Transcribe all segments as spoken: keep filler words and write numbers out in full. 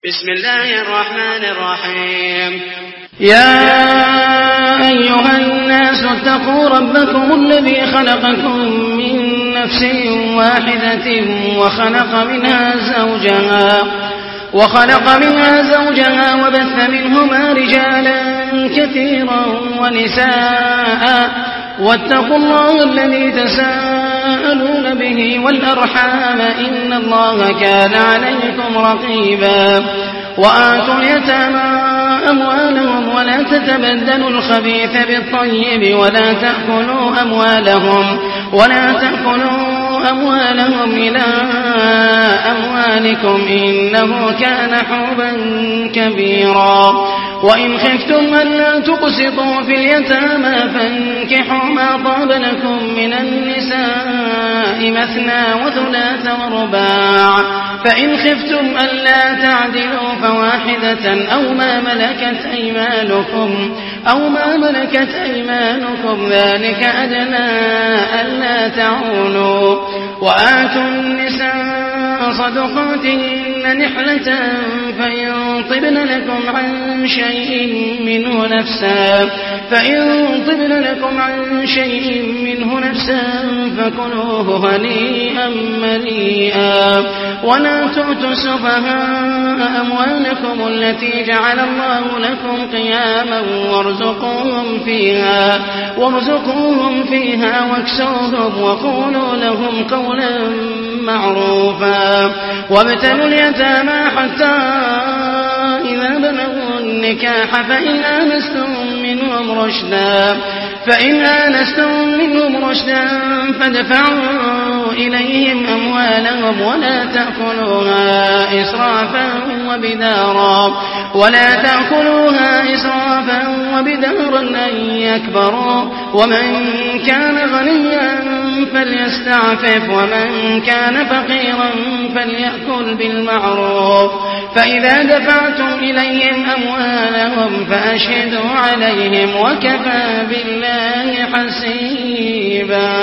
بسم الله الرحمن الرحيم. يا أيها الناس اتقوا ربكم الذي خلقكم من نفس واحدة وخلق منها زوجها وخلق منها زوجها وبث منهما رجالا كثيرا ونساء واتقوا الله الذي تساءلون به والأرحام إن الله كان عليكم رقيبا. وآتوا اليتامى أموالهم ولا تتبدلوا الخبيث بالطيب ولا تأكلوا أموالهم ولا تأكلوا أموالهم إلى أموالكم إنه كان حوبا كبيرا. وإن خفتم ألا تقسطوا في اليتامى فانكحوا ما طاب لكم من النساء مثنى وثلاث ورباع، فإن خفتم ألا تعدلوا فواحدة أو ما ملكت أيمانكم أو ما ملكت أيمانكم ذلك أدنى ألا تعولوا. وآتوا النساء صدقاتهن نحلة فإن طبن لكم عن شيء منه نفسا فإن طبن لكم عن شيء منه نفسا فكلوه هنيئا مريئا. ولا تؤتوا السفهاء أموالكم التي جعل الله لكم قياما وارزقوهم فيها وارزقوهم فيها واكسوهم وقولوا لهم قولا معروفا. وابتلوا اليتامى حتى إذا بلغوا النكاح فإن آنستم منهم رشدا فإن آنستم منهم رشدا فادفعوا إليهم أموالهم ولا تأكلوها إسرافا وبدارا ولا تأكلوها إسرافا وبدارا أن يكبروا. ومن كان غنيا فليستعفف ومن كان فقيرا فليأكل بالمعروف. فإذا دفعتم إليهم أموالهم فأشهدوا عليهم وكفى بالله حسيبا.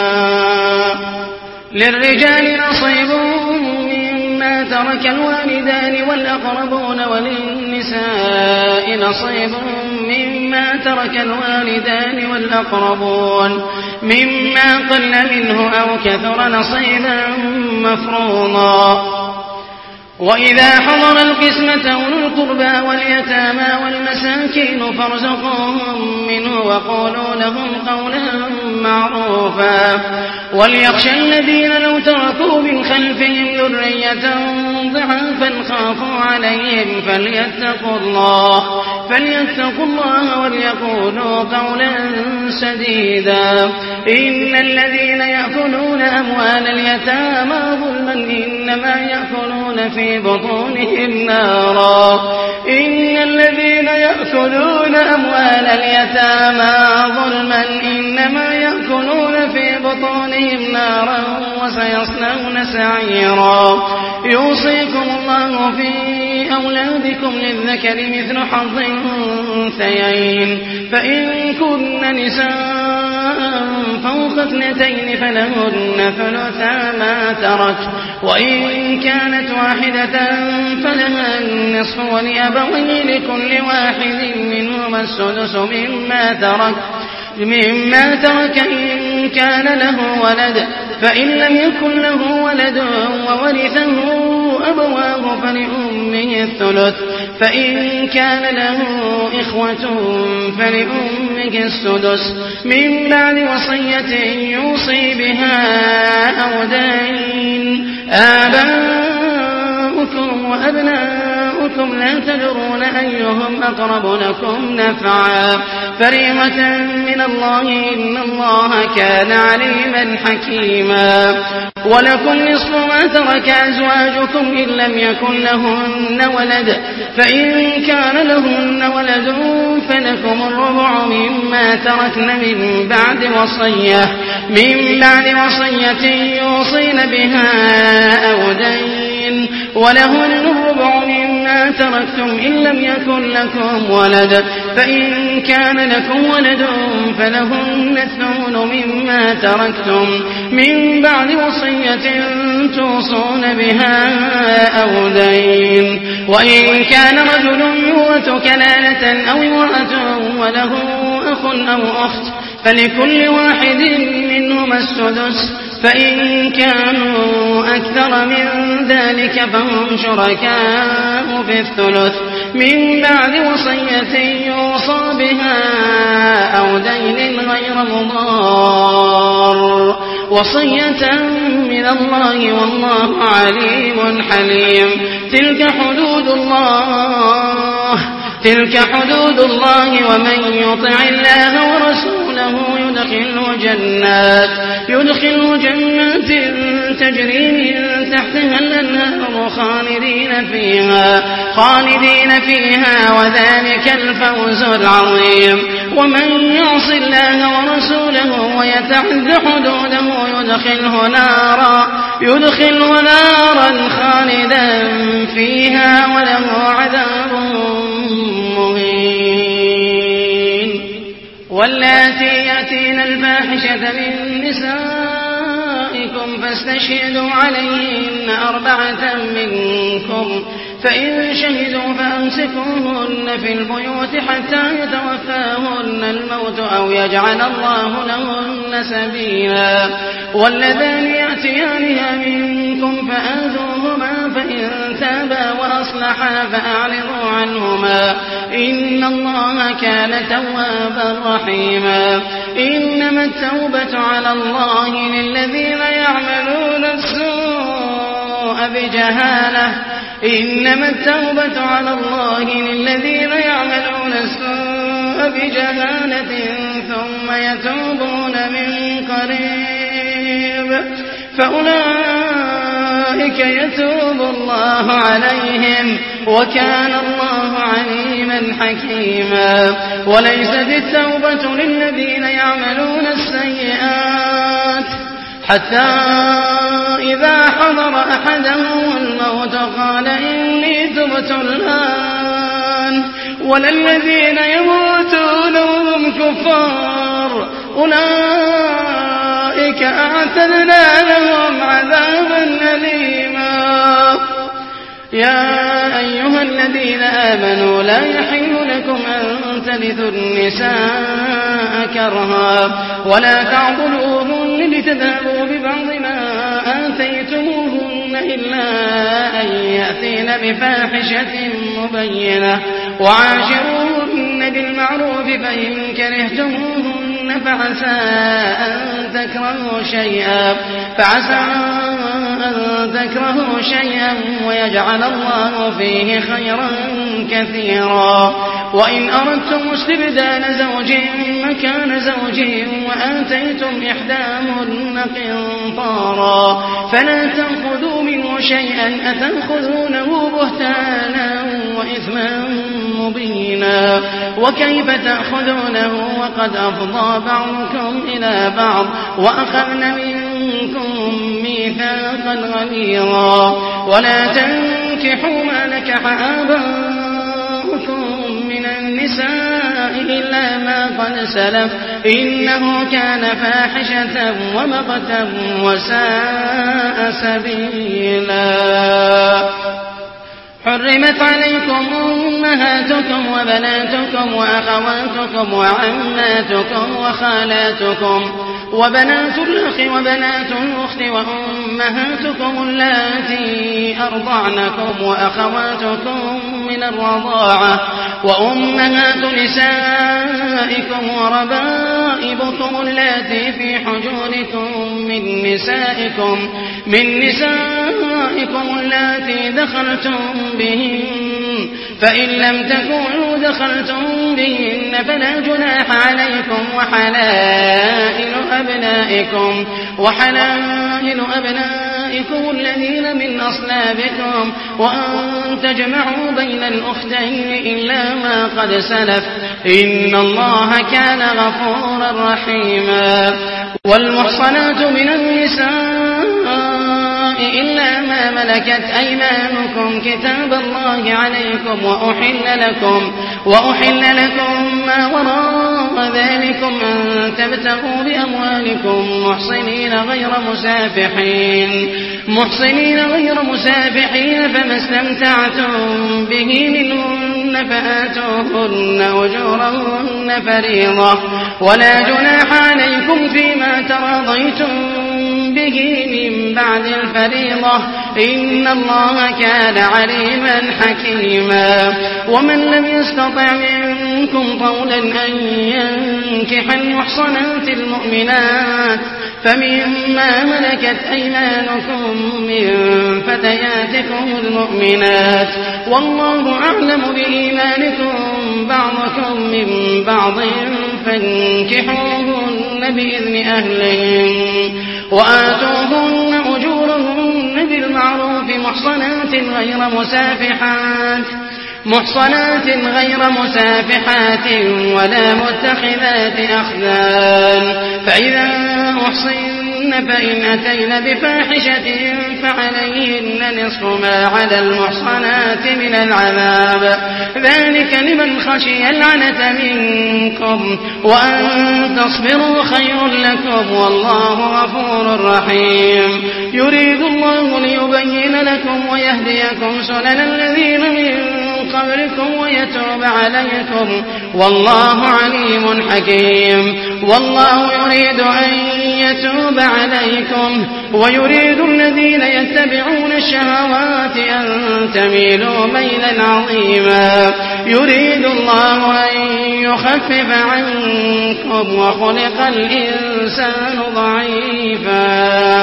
للرجال نصيب مما ترك الوالدان والأقربون وللنساء نصيب مما ترك الوالدان والأقربون مما قل منه أو كثر نصيبا مفروضا. وإذا حضر القسمة أولو القربى واليتامى والمساكين فارزقوهم منه وقولوا لهم قولا معروفا. وليخشى الذين لو تركوا من خلفهم ذرية ضعافا خافوا عليهم فليتقوا الله فليتقوا الله وليقولوا قولا سديدا. إن الذين يأكلون أموال اليتامى ظلما إنما يأكلون في بطونهم نارا إن الذين يأكلون أموال اليتامى ظلما إنما يأكلون في بطونهم نارا وسيصلون سعيرا. يوصيكم الله في أولادكم للذكر مثل حظ الأنثيين فإن كن نساء فوق اثنتين فلهن ثلثا ما ترك وإن كانت واحدة فلها النصف ولأبويه لكل واحد منهما السدس مما ترك مما ترك إن كان له ولد فإن لم يكن له ولد وورثه أبواه فلأمه الثلث فإن كان له إخوة فلأمه السدس من بعد وصية يوصي بها أو دين. آباؤكم وأبناؤكم لا تدرون أيهم أقرب لكم نفعا فريضة من الله إن الله كان عليما حكيما. ولكم نصف ما ترك أزواجكم إن لم يكن لهن ولد فإن كان لهن ولد فلكم الربع مما تركن من بعد وصية من بعد وصية يوصين بها أو دين ولهن الربع مما تركتم إن لم يكن لكم ولد فإن كان لكم ولد فلهن الثمن مما تركتم من بعد وصية توصون بها أو دين وإن كان رجل يورث كلالة أو امرأة وله أخ أو أخت فلكل واحد منهما السدس فإن كانوا أكثر من ذلك فهم شركاء في الثلث من بعد وصية يوصى بها أو دين غير مضار وصية من الله والله عليم حليم تلك حدود الله تلك حدود الله ومن يطع الله ورسوله يدخله جنات يدخله جنات تجري من تحتها الأنهار خالدين فيها خالدين فيها وذلك الفوز العظيم ومن يعص الله ورسوله ويتعد حدوده يدخله نارا يدخله نارا خالدا فيها وله عذاب مهين واللاتي يأتين الفاحشة من نسائكم فاستشهدوا عليهن أربعة منكم فإن شهدوا فأمسكوهن في البيوت حتى يتوفاهن الموت أو يجعل الله لهن سبيلا واللذان يأتيانها منكم فآذوهما فإن تابا وأصلحا فأعرضوا عنهما إن الله كان توابا رحيما إنما التوبة على الله للذين يعملون السوء بجهالة إنما التوبة على الله للذين يعملون السوء بجهالة ثم يتوبون من قريب فأولئك يتوب الله عليهم وكان الله عليما حكيما وليست التوبة للذين يعملون السيئات حتى إذا حضر أحدهم الموت قال إني تبت الآن ولا الذين يموتون وهم كفار أولئك أعتدنا لهم عذابا أليما يا أيها الذين آمنوا لا يحل لكم أن ترثوا النساء كرها ولا تعضلوهن لتذهبوا ببعض ما آتيتموهن إلا أن يأتين بفاحشة مبينة وعاشروهن بالمعروف فإن كرهتموهن فعسى أن تكرهوا شيئا فعسى أن تكرهوا شيئا ويجعل الله فيه خيرا كثيرا وإن أردتم استبدال زوج مكان زوج وآتيتم إحداهن قنطارا فلا تأخذوا منه شيئا أتأخذونه بهتانا وإثما مبينا وكيف تأخذونه وقد أفضى بعضكم إلى بعض وأخذن منكم ميثاقا غليظا ولا تنكحوا ما نكح آباؤكم من النساء إلا ما قد سلف إنه كان فاحشة ومقتا وساء سبيلا حرمت عليكم أمهاتكم وبناتكم وأخواتكم وعماتكم وخالاتكم وبنات الأخ وبنات الأخت وأمهاتكم اللاتي أرضعنكم وأخواتكم من الرضاعة وأمهات نسائكم وربائبكم اللاتي في حجوركم من نسائكم من نسائكم اللاتي دخلتم بهن فإن لم تكونوا دخلتم بهن فلا جناح عليكم وحلائل أبنائكم وحلائل أبنائكم الذين من أصلابكم وأن تجمعوا بين الأختين إلا ما قد سلف إن الله كان غفورا رحيما والمحصنات من النساء إلا ما ملكت أيمانكم كتاب الله عليكم وأحل لكم, وأحل لكم ما وراء ذلكم أن تبتغوا بأموالكم محصنين غير مسافحين محصنين غير مسافحين فما استمتعتم به منهن فآتوهن أجورهن فريضة ولا جناح عليكم فيما تراضيتم به من بعد الفريضة إن الله كان عليما حكيما. ومن لم يستطع منكم طولا أن ينكح المحصنات المؤمنات فمما ملكت أيمانكم من فتياتكم المؤمنات والله أعلم بإيمانكم بعضكم من بعض فانكحوهن بإذن أهلهم وآتوهن أجورهن بالمعروف محصنات غير مسافحات محصنات غير مسافحات ولا متخذات أخدان فإذا أحصن فإن أتين بفاحشة فعليهن نصف ما على المحصنات من العذاب ذلك لمن خشي العنة منكم وأن تصبروا خير لكم والله غفور رحيم. يريد الله ليبين لكم ويهديكم سنن الذين من قبلكم ويتوب عليكم والله عليم حكيم. والله يريد أن يتوب عليكم ويريد الذين يتبعون الشهوات أن تميلوا ميلا عظيما. يريد الله أن يخفف عنكم وخلق الإنسان ضعيفا.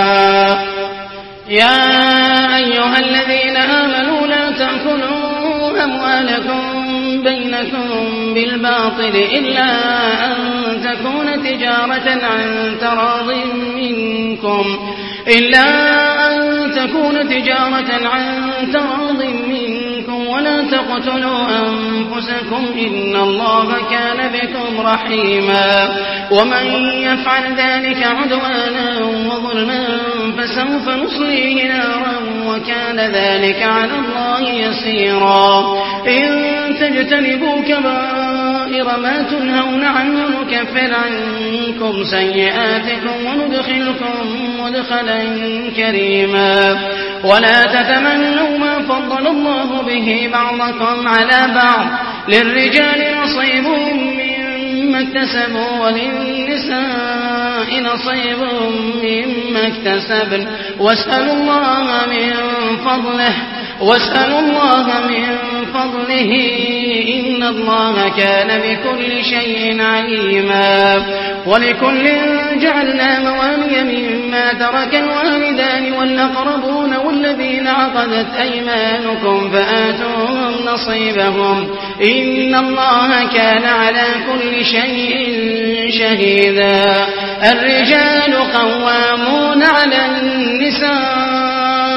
يا أيها الذين آمنوا لا تأكلوا أموالكم بينكم بالباطل إلا أن تكون تجارة عن تراض منكم إلا أن تكون تجارة عن تراض منكم ولا تقتلوا أنفسكم إن الله كان بكم رحيما. ومن يفعل ذلك عدوانا وظلما فسوف نصليه نارا وكان ذلك على الله يسيرا. إن تجتنبوا كبائر ما تنهون عنه نكفر عنكم سيئاتكم وندخلكم مدخلا كريما. ولا تتمنوا ما فضل الله به بعضكم على بعض للرجال نصيب مما اكتسبوا وللنساء نصيب مما اكتسبن واسألوا الله من فضله واسألوا الله من فضله إن الله كان بكل شيء عليما. ولكل جعلنا موالي مما ترك الوالدان والأقربون والذين عقدت أيمانكم فآتوهم نصيبهم إن الله كان على كل شيء شهيدا. الرجال قوامون على النساء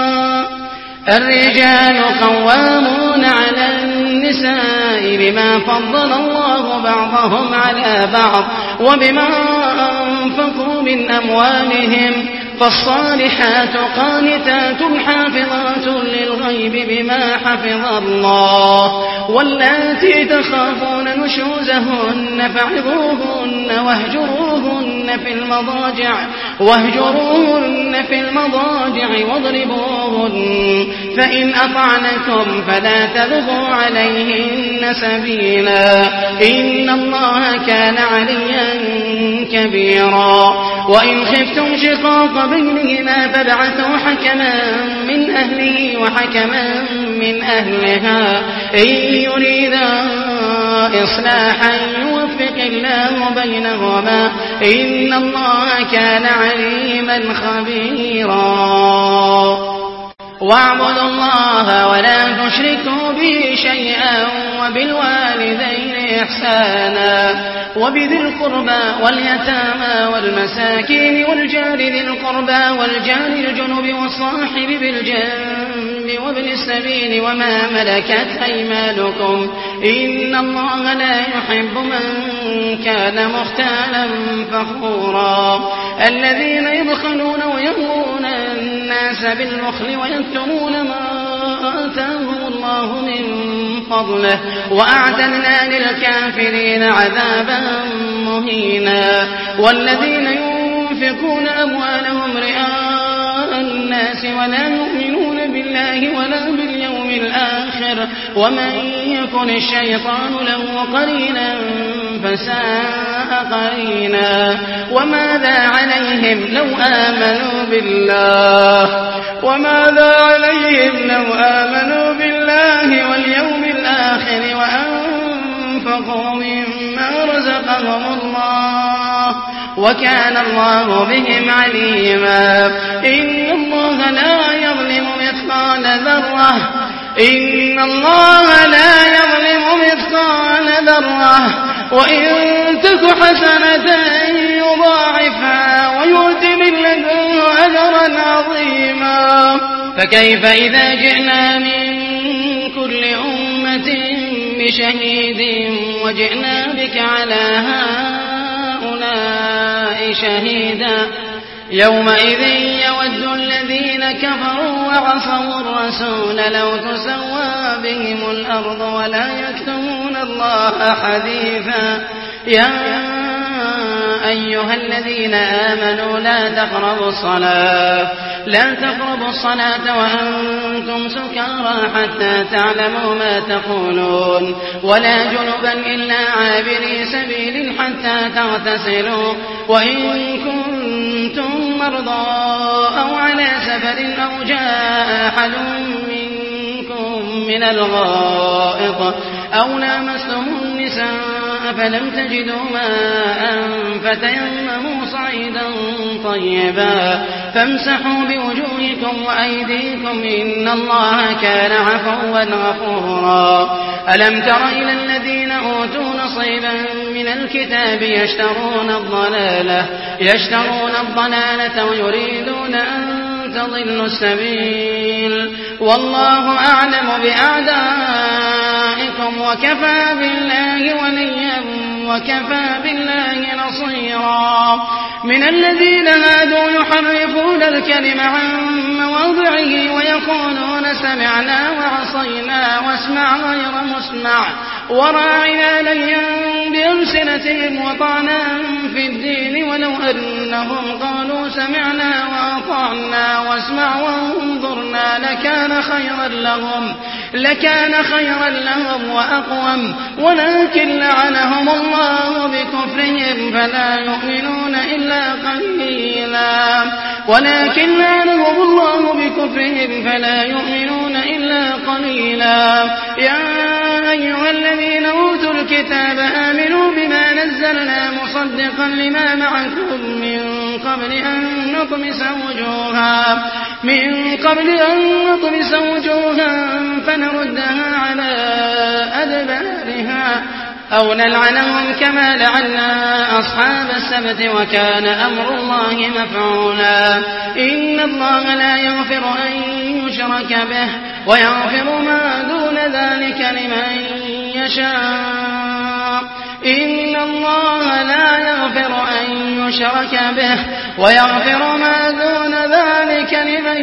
الرجال قوامون على النساء بما فضل الله بعضهم على بعض وبما أنفقوا من أموالهم فالصالحات قانتات حافظات للغيب بما حفظ الله واللاتي تخافون نشوزهن فعظوهن واهجروهن في المضاجع واهجروهن في المضاجع واضربوهن فإن أطعنكم فلا تبغوا عليهن سبيلا إن الله كان عليا كبيرا. وإن خفتم شقاق بينهما فابعثوا حكما من أهله وحكما من أهلها إن يريدا إصلاحا يوفق الله بينهما إن الله كان عليما خبيرا. واعبدوا الله ولا تشركوا به شيئا وبالوالدين إحسانا وبذي القربى واليتامى والمساكين والجار ذي القربى والجار الجنب والصاحب بالجنب وابن السبيل وما ملكت أيمانكم إن الله لا يحب من كان مختالا فخورا. الذين يبخلون ويأمرون الناس بالبخل ويكتمون ما آتاهم الله من فضله وأعتدنا للكافرين عذابا مهينا. والذين ينفقون أموالهم رئاء الناس ولا يؤمنون بالله ولا باليوم الآخر ومن يكن الشيطان له قرينا فساء قرينا. وماذا عليهم لو آمنوا بالله وماذا عليهم لو آمنوا بالله واليوم الآخر وأنفقوا مما رزقهم الله وكان الله بهم عليما. إن الله لا يظلم مثقال ذرة إن الله لا يظلم مثقال ذرة وإن تك حسنة يضاعفها ويؤت من لدنه أجرا عظيما. فكيف إذا جئنا من كل أمة بشهيد وجئنا بك على هؤلاء شهيدا يومئذ يود الذين كفروا وعصوا الرسول لو تسوى بهم الأرض ولا يكتمون الله حديثا. يا أيها الذين آمنوا لا تقربوا الصلاة لا تقربوا الصلاة وأنتم سكارى حتى تعلموا ما تقولون ولا جنبا إلا عابري سبيل حتى تغتسلوا وإن كنتم مرضى أو على سفر أو جاء أحد منكم من الغائط أو لامستم النساء فلم تجدوا ماء فتيمموا صعيدا طيبا فامسحوا بوجوهكم وأيديكم إن الله كان عفوا غفورا. ألم تر إلى الذين أوتوا نصيبا من الكتاب يشترون الضلالة يشترون الضلالة ويريدون أن تضلوا السبيل والله أعلم بأعدائكم وكفى بالله وليا وكفى بالله نصيرا. من الذين هادوا يحرفون الكلم عن مواضعه ويقولون سمعنا وعصينا واسمع غير مسمع وراعنا ليا بألسنتهم وطعنا في الدين ولو أنهم قالوا سمعنا وأطعنا واسمع وانظرنا لكان خيرا لهم لكان خيرا لهم وأقوم ولكن لعنهم الله بكفرهم فلا يؤمنون إلا قليلا ولكن لعنهم الله بكفرهم فلا يؤمنون إلا قليلا. يا أيها الذين أوتوا الكتاب آمنوا بما نزلنا مصدقا لما معكم من قبل أن نطمس وجوها من قبل أن نطمس وجوها فنردها على أدبارها أو نلعنهم كما لعنا أصحاب السبت وكان أمر الله مفعولا. إن الله لا يغفر أن يشرك به ويغفر ما دون ذلك لمن يشاء إن الله لا يغفر أن يشرك به ويغفر ما دون ذلك لمن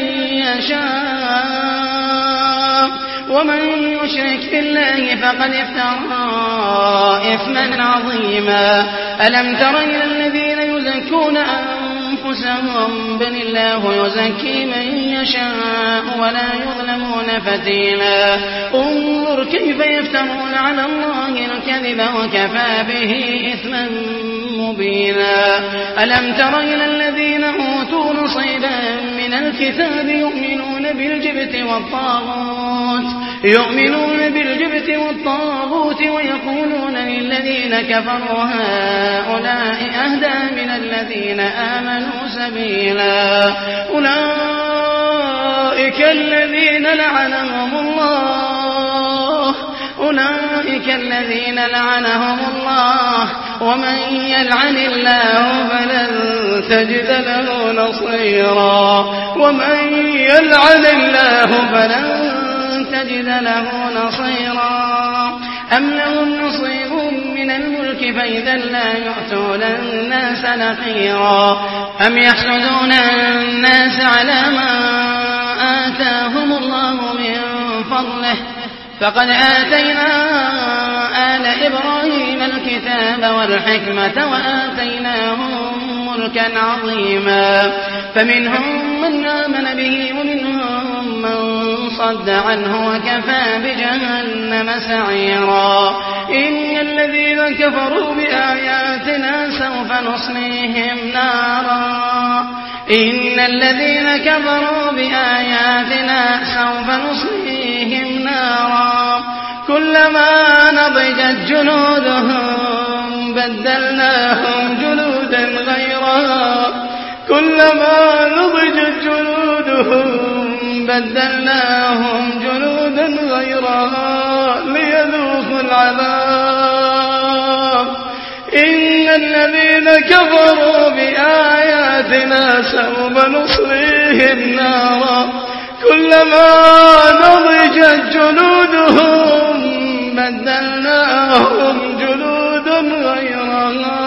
يشاء ومن يشرك بالله فقد افترى إثما عظيما. ألم تر إلى الذين يزكون أنفسهم بل الله يزكي من يشاء ولا يظلمون فتيلا. انظر كيف يفترون على الله الكذب وكفى به إثما مبينا. ألم تر إلى الذين أوتوا نصيبا من الكتاب يؤمنون بالجبت والطاغوت يؤمنون بالجبت والطاغوت ويقولون للذين كفروا هؤلاء أهدى من الذين آمنوا سبيلا. أولئك الذين لعنهم الله أولئك الذين لعنهم الله ومن يلعن الله فلن تجد له نصيرا ومن يلعن الله فلن تجد له نصيرا. أم لهم نصيب من الملك فإذا لا يؤتون الناس نقيرا أم يحسدون الناس على ما آتاهم الله من فضله فقد آتينا آل إبراهيم الكتاب والحكمة وآتيناهم ملكا عظيما فمنهم من آمن به ومنهم من صد عنه وكفى بجهنم سعيرا إن الذين كفروا بآياتنا سوف نصليهم نارا إن الذين كفروا بآياتنا سوف نصليهم نارا كلما نضجت جلودهم بدلناهم جلودا غيرها كلما نضجت جلودهم بدلناهم جلودا غيرها ليذوقوا العذاب إن الذين كفروا بآياتنا سوف نصليهم نارا كلما نضجت جلودهم بدلناهم جلودا غيرها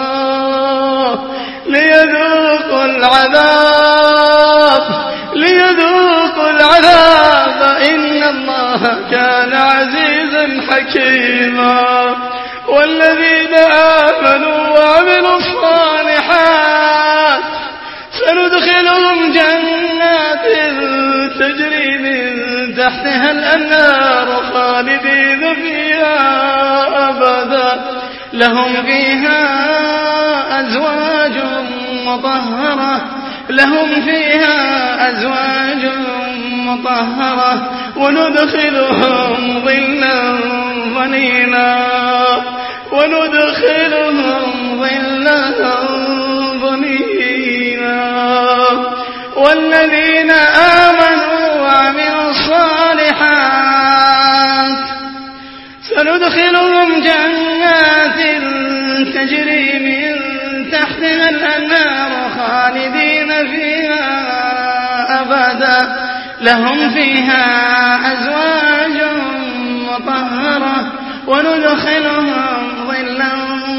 ليذوقوا العذاب ليذوقوا العذاب إن الله كان عزيزا حكيما والذين آمنوا وعملوا الصالحات سندخلهم جنات تجري من تحتها الأنهار خالدين فيها أبدا لهم فيها أزواج مطهرة لهم فيها أزواج مطهرة وندخلهم ظلا ظليلا وندخلهم ظلا ظليلا والذين آمنوا وعملوا الصالحات سندخلهم جنات تجري من تحتها الأنهار خالدين فيها أبدا لهم فيها أزواج مطهرة وندخلهم ظلا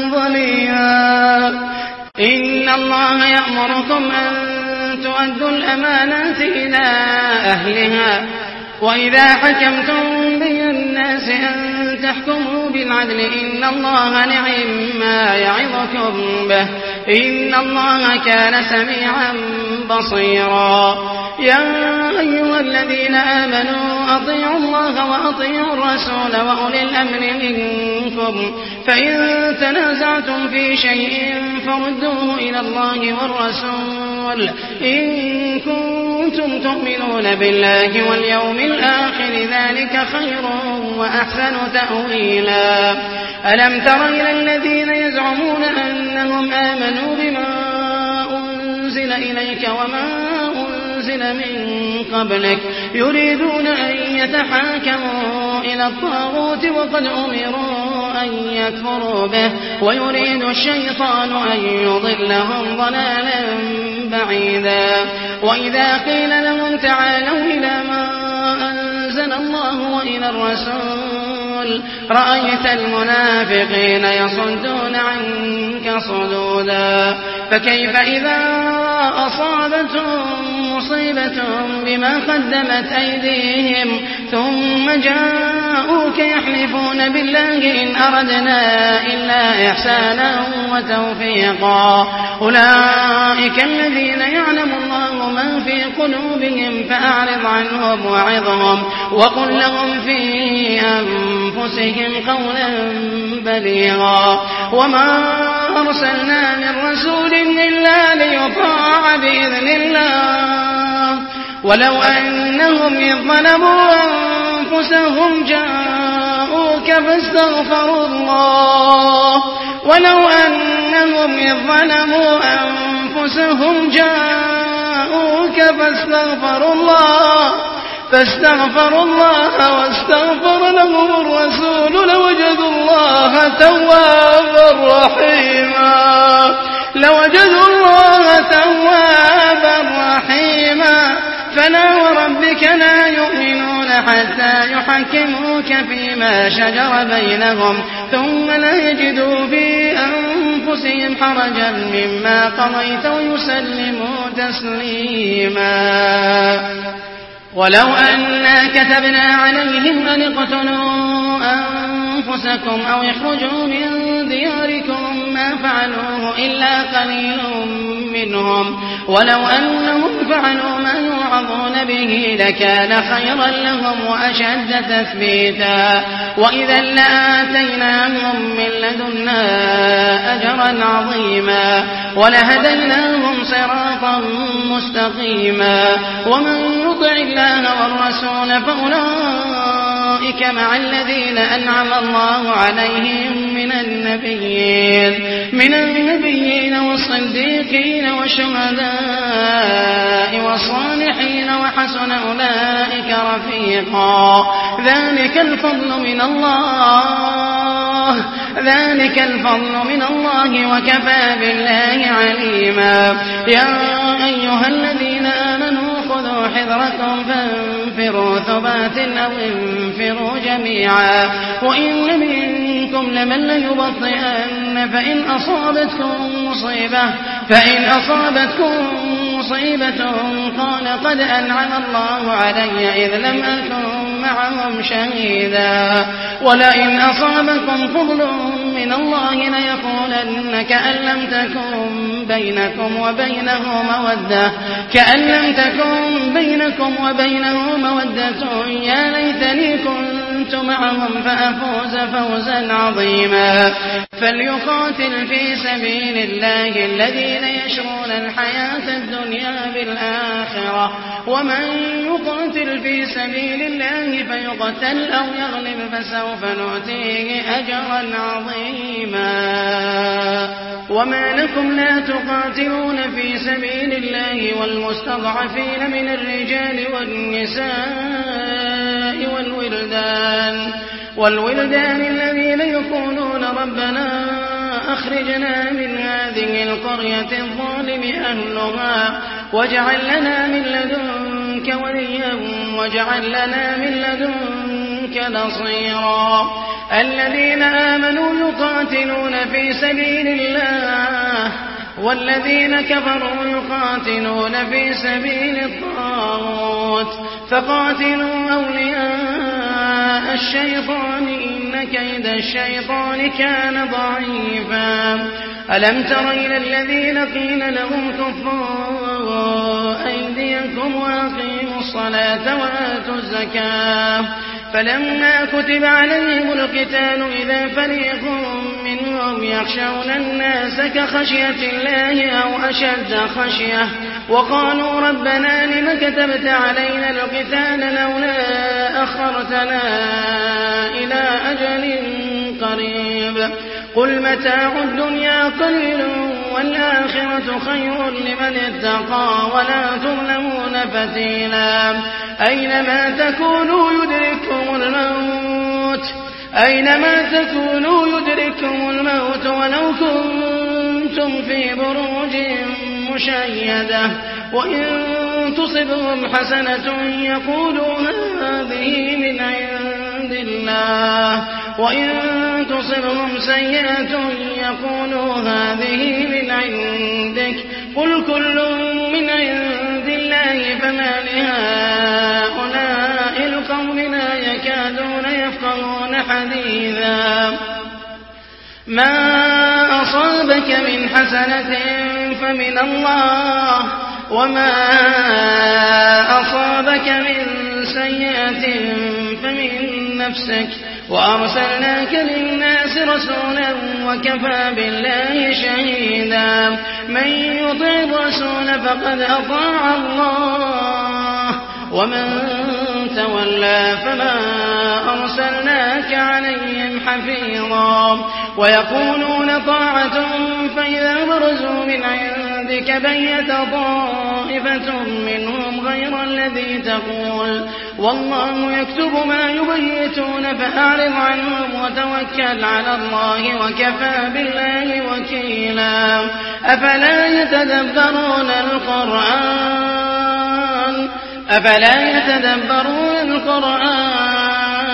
ظليلا إن الله يأمركم أن تؤدوا الأمانات إلى أهلها وإذا حكمتم بين الناس أن تحكموا بالعدل إن الله نعم ما يعظكم به إن الله كان سميعا بصيرا يا أيها الذين آمنوا أطيعوا الله وأطيعوا الرسول وأولي الأمر منكم فإن تنازعتم في شيء فردوه إلى الله والرسول إن كنتم تؤمنون بالله واليوم الآخر ذلك خير وأحسن تأويلا ألم تر إلى الذين يزعمون أنهم آمنوا بما أنزل إليك وما أنزل من قبلك يريدون أن يتحاكموا إلى الطاغوت وقد أمروا أن يكفروا به ويريد الشيطان أن يضلهم ضلالا بعيدا وإذا قيل لهم تعالوا إلى ما أنزل الله وإلى الرسول رأيت المنافقين يصدون عنك صدودا فكيف إذا أصابتهم مصيبة بما قدمت أيديهم ثم جاءوك يحلفون بالله إن أردنا إلا إحسانا وتوفيقا أولئك الذين يعلم الله ما في قلوبهم فأعرض عنهم وعظهم وقل لهم في أنفسهم قولا بليغا وما أرسلنا من رسول إلا ليطاع بإذن الله ولو أنهم إذ ظلموا أنفسهم جاءوك فاستغفروا الله ولو أنهم إذ ظلموا أنفسهم جاءوك فاستغفروا الله فاستغفروا الله واستغفر لهم الرسول لوجدوا الله توابا رحيما لوجدوا الله توابا رحيما فلا وربك لا يؤمنون حتى يحكموا ويحكموك فيما شجر بينهم ثم لا يجدوا في أنفسهم حرجا مما قضيت ويسلموا تسليما. ولو أنا كتبنا عليهم أن اقتلوا أنفسكم أو اخرجوا من دياركم ما فعلوه إلا قليل منهم ولو أنهم فعلوا ما يوعظون به لكان خيرا لهم وأشد تثبيتا وإذا لآتيناهم من لدنا أجرا عظيما ولهديناهم صراطا مستقيما. ومن يطع الله والرسول فأولئك مع الذين أنعم الله عليهم من النبيين من النبيين والصديقين والشهداء والصالحين وحسن أولئك رفيقا. ذلك الفضل من الله ذلك الفضل من الله وكفى بالله عليما. يا أيها الذين آمنوا خذوا حذركم فانفروا ثبات أو انفروا جميعا وإن منكم لمن ليبطئن فإن أصابتكم مصيبة فإن أصابتكم مصيبة قال قد أنعم الله علي إذ لم أكن معهم شهيدا ولئن أصابكم فضل من الله ليقولن كأن لم تكن بينكم وبينه مودة كأن لم تكن بينكم وبينه مودة يا ليتني كنت معهم فأفوز فوزا عظيما. فليقاتل في سبيل الله الذين يشرون الحياة الدنيا بالآخرة ومن يقاتل في سبيل الله فيقتل أو يغلب فسوف نؤتيه أجرا عظيما. وما لكم لا تقاتلون في سبيل الله والمستضعفين من الرجال والنساء والولدان والولدان الذين يقولون ربنا أخرجنا من هذه القرية الظالم أهلها واجعل لنا من لدنك وليا واجعل لنا من لدنك نصيرا. الذين آمنوا يقاتلون في سبيل الله والذين كفروا يقاتلون في سبيل الطاغوت فقاتلوا أولياء الشيطان إن كيد الشيطان كان ضعيفا. ألم تر إلى الذين قيل لهم كفوا أيديكم وأقيموا الصلاة وآتوا الزكاة فلما كتب عليهم القتال إذا فريق منهم يخشون الناس كخشية الله أو أشد خشية وقالوا ربنا لم كتبت علينا القتال لولا أخرتنا إلى أجل قريب قل متاع الدنيا قليل والآخرة خير لمن اتقى ولا تظلمون فتيلا. أينما تكونوا يدرككم الموت أينما تكونوا يدرككم الموت ولو كنتم في بروج مشيدة وإن تصبهم حسنة يقولوا هذه من عند الله وإن تصبهم سيئة يقولوا هذه من عندك قل كل من عند الله فما لهؤلاء القوم لا يكادون يفقهون حديثا. ما أصابك من حسنة فمن الله وما أصابك من سيئة فمن نفسك وأرسلناك للناس رسولا وكفى بالله شهيدا. من يطع الرسول فقد أطاع الله ومن تولى فما أرسلناك عليهم حفيظا. ويقولون طاعة فإذا برزوا من عندك بيت طائفة منهم غير الذي تقول والله يكتب ما يبيتون فأعرض عنهم وتوكل على الله وكفى بالله وكيلا. أفلا يتدبرون القرآن أفلا يتدبرون القرآن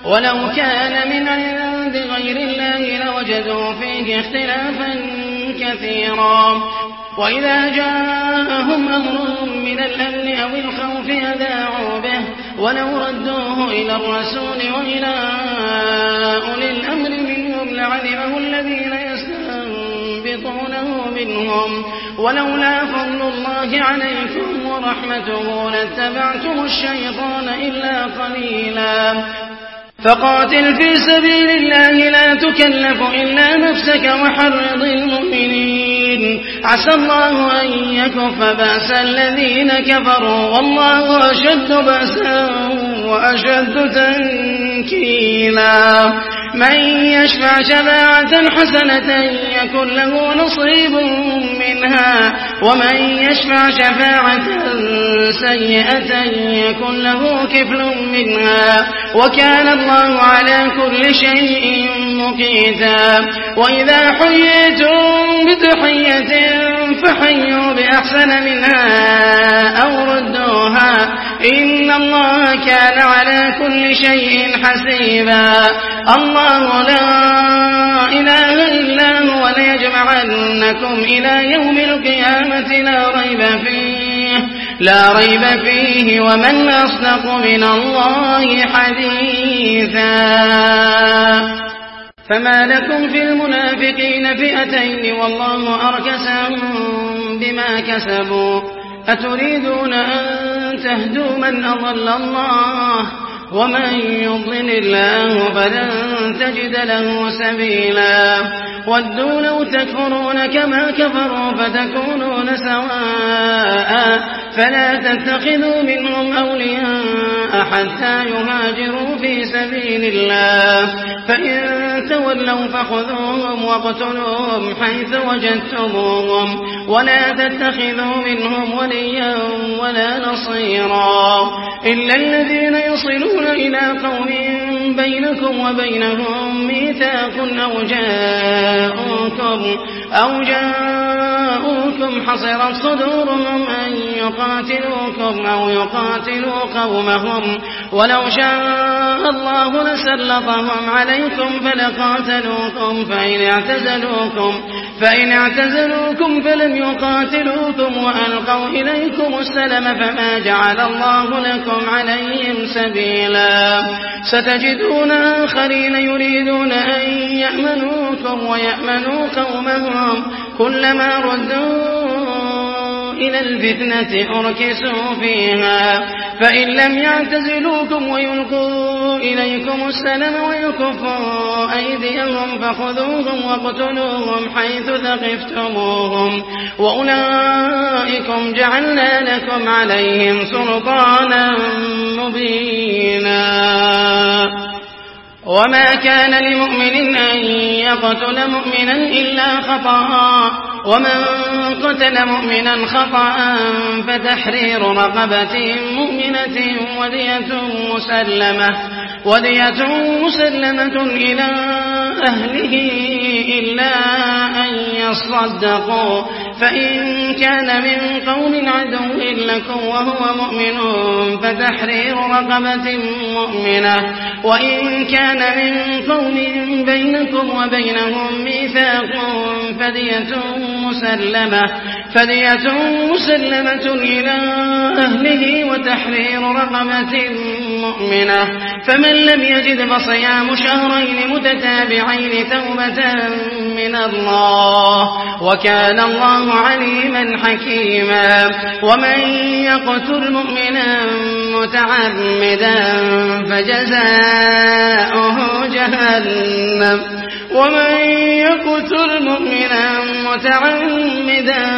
ولو كان من عند غير الله لوجدوا فيه اختلافا كثيرا وإذا جاءهم أمر من الأمن أو الخوف أذاعوا به ولو ردوه إلى الرسول وإلى أولي الأمر منهم لعلمه الذين يستنبطونه منهم ولولا فضل الله عليكم ورحمته لاتبعتم الشيطان إلا قليلا فقاتل في سبيل الله لا تكلف إلا نفسك وحرض المؤمنين عسى الله أن يكف بأس الذين كفروا والله أشد بأسا وأشد تنكيلا من يشفع شفاعة حسنة يكن له نصيب منها ومن يشفع شفاعة سيئة يكن له كفل منها وكان الله على كل شيء مقيتا وإذا حييتم بتحية فحيوا بأحسن منها أو ردوها إن الله كان على كل شيء حسيبا الله لا إله إلا هو ليجمعنكم إلى يوم القيامة لا ريب فيه لا ريب فيه ومن أصدق من الله حديثا فما لكم في المنافقين فئتين والله أركسهم بما كسبوا أتريدون أن تهدوا من أضل الله ومن يضلل الله فلن تجد له سبيلا ودوا لو تكفرون كما كفروا فتكونون سواء فلا تتخذوا منهم أولياء حتى يهاجروا في سبيل الله فإن تولوا فخذوهم واقتلوهم حيث وجدتموهم ولا تتخذوا منهم وليا ولا نصيرا إلا الذين يصلون إلى قوم بينكم وبينهم ميثاق أو جاءوكم أو جاءوكم حصرت صدورهم أن يقاتلوكم أو يقاتلوا قومهم ولو شاء الله لسلطهم عليكم فلقاتلوكم فإن اعتزلوكم فإن اعتزلوكم فلم يقاتلوكم وألقوا إليكم السلم فما جعل الله لكم عليهم سبيلا ستجدون آخرين يريدون أن يأمنوكم ويأمنوا قومهم كلما ردوا إلى الفتنة أركسوا فيها فإن لم يعتزلوكم ويلقوا إليكم السلم ويكفوا أيديهم فخذوهم واقتلوهم حيث ثقفتموهم وأولئكم جعلنا لكم عليهم سلطانا مبينا وما كان لمؤمن أن يقتل مؤمنا إلا خطأ ومن قتل مؤمنا خطأ فتحرير رقبة مؤمنة ودية مسلمة ودية مسلمة إلى أهله إلا أن يصدقوا فإن كان من قوم عدو لكم وهو مؤمن فتحرير رقبة مؤمنة وإن كان من قوم بينكم وبينهم ميثاق فدية مسلمة فدية مسلمة إلى أهله وتحرير رقبة مؤمنة فمن لم يجد فصيام شهرين متتابعين توبة من الله وكان الله عليما حكيما ومن يقتل مؤمنا متعمدا فجزاؤه جهنم ومن يقتل مؤمنا متعمدا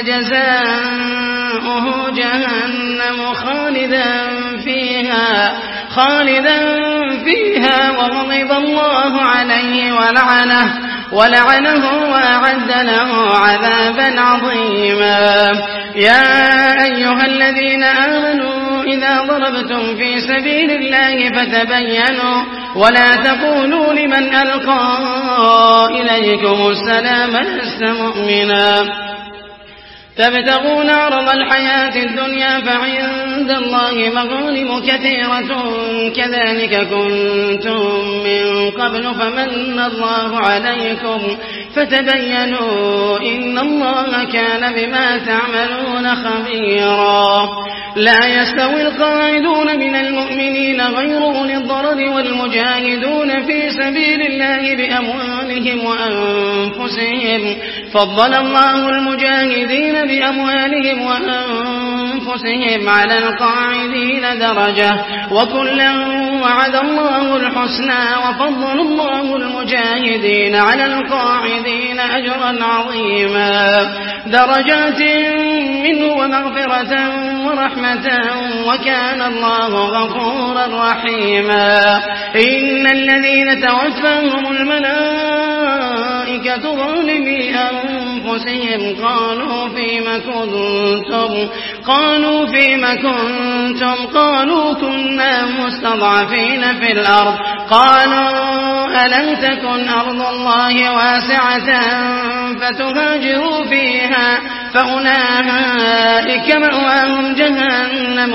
فجزاؤه جهنم خالدا فيها خالدا فيها وغضب الله عليه ولعنه ولعنه وأعد له عذابا عظيما يا أيها الذين آمنوا إذا ضربتم في سبيل الله فتبينوا ولا تقولوا لمن ألقى إليكم السلام لست مؤمنا تبتغون عرض الحياة الدنيا فعند الله مغانم كثيرة كذلك كنتم من قبل فمن الله عليكم فتبينوا إن الله كان بما تعملون خبيرا. لا يستوي القاعدون من المؤمنين غير أولي الضرر والمجاهدون في سبيل الله بأموالهم وأنفسهم فضل الله المجاهدين بأموالهم وأنفسهم على القاعدين درجة وكلا وعد الله الحسنى وفضل الله المجاهدين على القاعدين أجرا عظيما درجات منه ومغفرة ورحمة وكان الله غفورا رحيما. إن الذين توفاهم الملائكة ظالمي أنفسهم قالوا فيما كنتم قالوا فيما كنتم قالوا كنا مستضعفين في الأرض قالوا ألم تكن أرض الله واسعة فتهاجروا فيها فأولئك مأواهم جهنم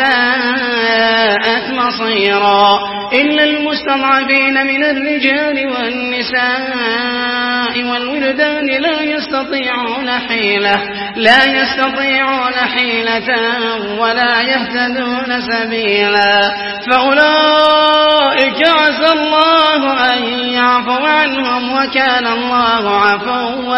وساءت مصيرا. إلا المستضعفين من الرجال والنساء والولدان لا يستطيعون حيلة لا يستطيعون حيلة ولا يهتدون سبيلا فأولئك عسى الله أن يعفو عنهم وكان الله عفوا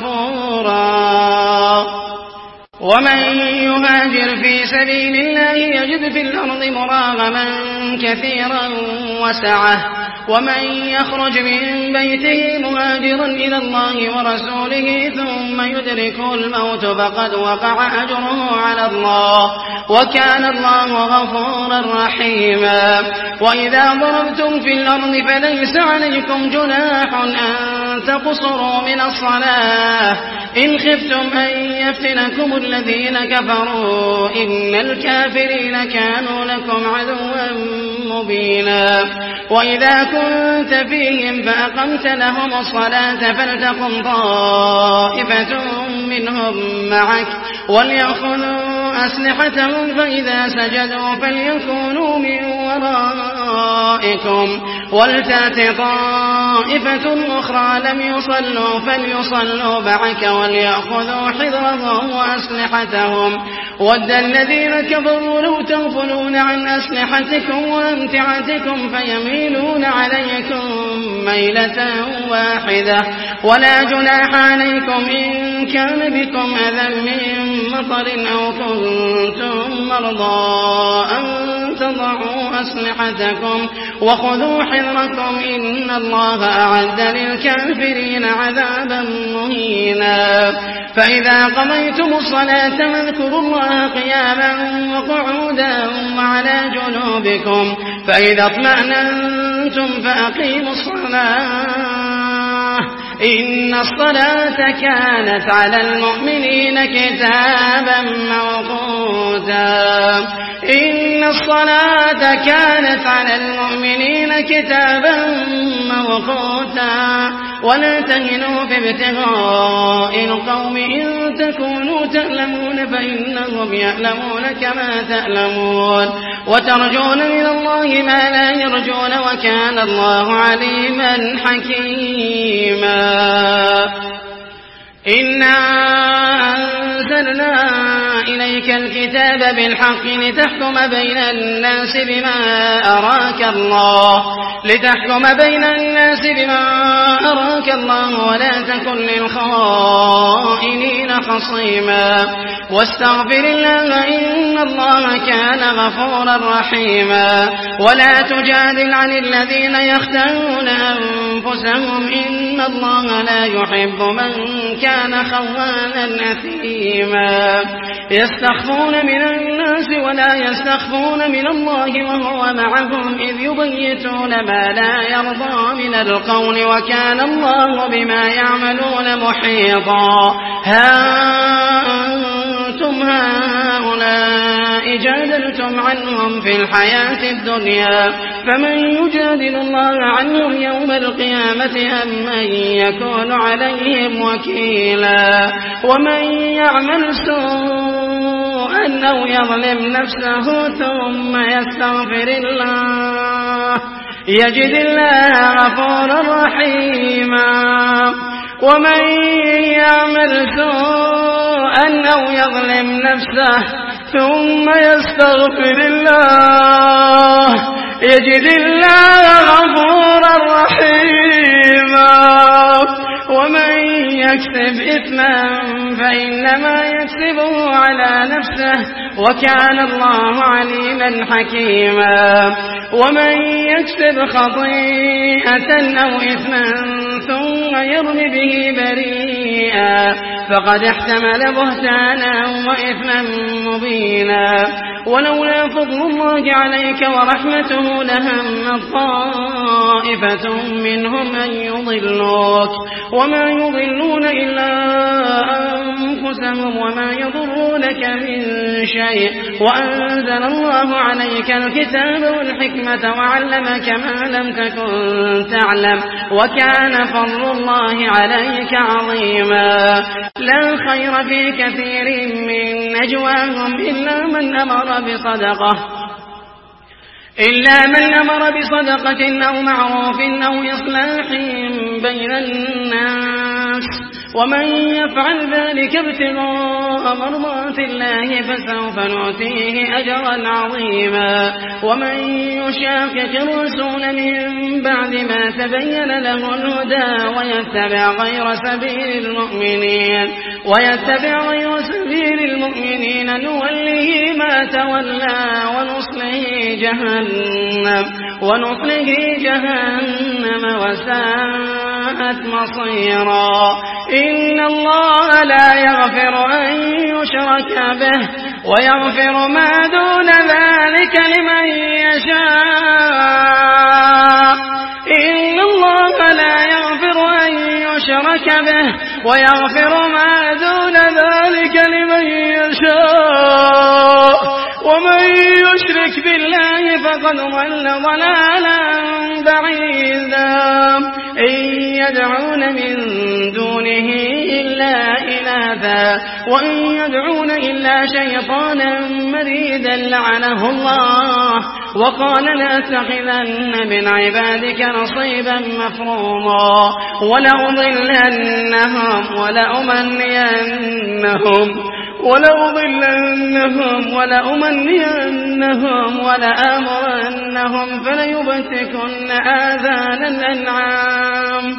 غفورا. ومن يهاجر في سبيل الله يجد في الأرض مراغما كثيرا وسعة ومن يخرج من بيته مهاجرا إلى الله ورسوله ثم يدركه الموت فقد وقع أجره على الله وكان الله غفورا رحيما. وإذا ضربتم في الأرض فليس عليكم جناح أن تقصروا من الصلاة إن خفتم أن يفتنكم الذين كفروا إن الكافرين كانوا لكم عدوا مبينا. وإذا كنت فيهم فأقمت لهم الصلاة فلتقم طائفة منهم معك وليأخذوا أسلحتهم فإذا سجدوا فليكونوا من ورائكم ولتأت طائفة أخرى لم يصلوا فليصلوا معك وليأخذوا حذرهم وأسلحتهم ود الذين كفروا لو تغفلون عن أسلحتكم وأمتعتكم فيميلون عليكم ميلة واحدة ولا جناح عليكم إن كان بكم أذى من مطر أو كنتم مرضى أن تضعوا أسلحتكم وخذوا حذركم إن الله أعد للكافرين عذابا مهينا. فإذا قضيتم الصلاة فاذكروا الله قياما وقعودا وعلى جنوبكم فإذا اطمأننتم فأقيموا الصلاة إن الصلاة كانت على المؤمنين كتابا موقوتا إن الصلاة كانت على المؤمنين كتابا موقوتا. ولا تهنوا في ابتغاء القوم إن تكونوا تألمون فإنهم يألمون كما تألمون وترجون من الله ما لا يرجون وكان الله عليما حكيما. إنا أنزلنا إليك الكتاب بالحق لتحكم بين الناس بما أراك الله لتحكم بين الناس بما أراك الله ولا تكن للخائنين خصيما واستغفر الله إن الله كان غفورا رحيما. ولا تجادل عن الذين يختارون أنفسهم إن الله لا يحب من كان خوانا أثيما. يستخفون من الناس ولا يستخفون من الله وهو معهم إذ يبيتون ما لا يرضى من القول وكان الله بما يعملون محيطا. ها أنتم هؤلاء جادلتم عنهم في الحياة الدنيا فمن يجادل الله عنهم يوم القيامة أم من يكون عليهم وكيلا ومن يعمل سوءا أو يظلم نفسه ثم يستغفر الله يجد الله غفورا رحيما ومن يعمل سوءا أو يظلم نفسه ثم يستغفر الله يجد الله غفورا رحيما ومن يكسب إثما فإنما يكسبه على نفسه وكان الله عليما حكيما ومن يكسب خطيئة أو إثما ثم يرم به بريئا فقد احتمل بهتانا وإثما مبينا ولولا فضل الله عليك ورحمته لهم طائفة منهم أن يضلوك وما يضلون إلا أنفسهم وما يضرونك من شيء وأنزل الله عليك الكتاب والحكمة وعلمك ما لم تكن تعلم وكان فضل الله عليك عظيما لا خير في كثير من نجواهم إلا من أمر بصدقة إلا من أمر بصدقة أو معروف أو إصلاح بين الناس ومن يفعل ذلك ابتغاء مرضات الله فسوف نؤتيه أجرا عظيما ومن يشاقق الرسول من بعد ما تبين له الهدى ويتبع غير سبيل المؤمنين ويتبع غير سبيل المؤمنين نوله ما تولى ونصله جهنم ونصله جهنم وساءت مصيرا إن الله لا يغفر أن يشرك به ويغفر ما دون ذلك لمن يشاء إن الله لا يغفر أن يشرك به ويغفر ما دون ذلك لمن يشاء ومن يشرك بالله فقد ضل ضلالا بعيدا إن يدعون من دونه إلا إناثا وإن يدعون إلا شيطانا مريدا لعنه الله وقال لأتخذن من عبادك نصيبا مفروضا ولأضلنهم ولأمنينهم ولأضلنهم ولأمنينهم ولآمرنهم فليبتكن آذان الأنعام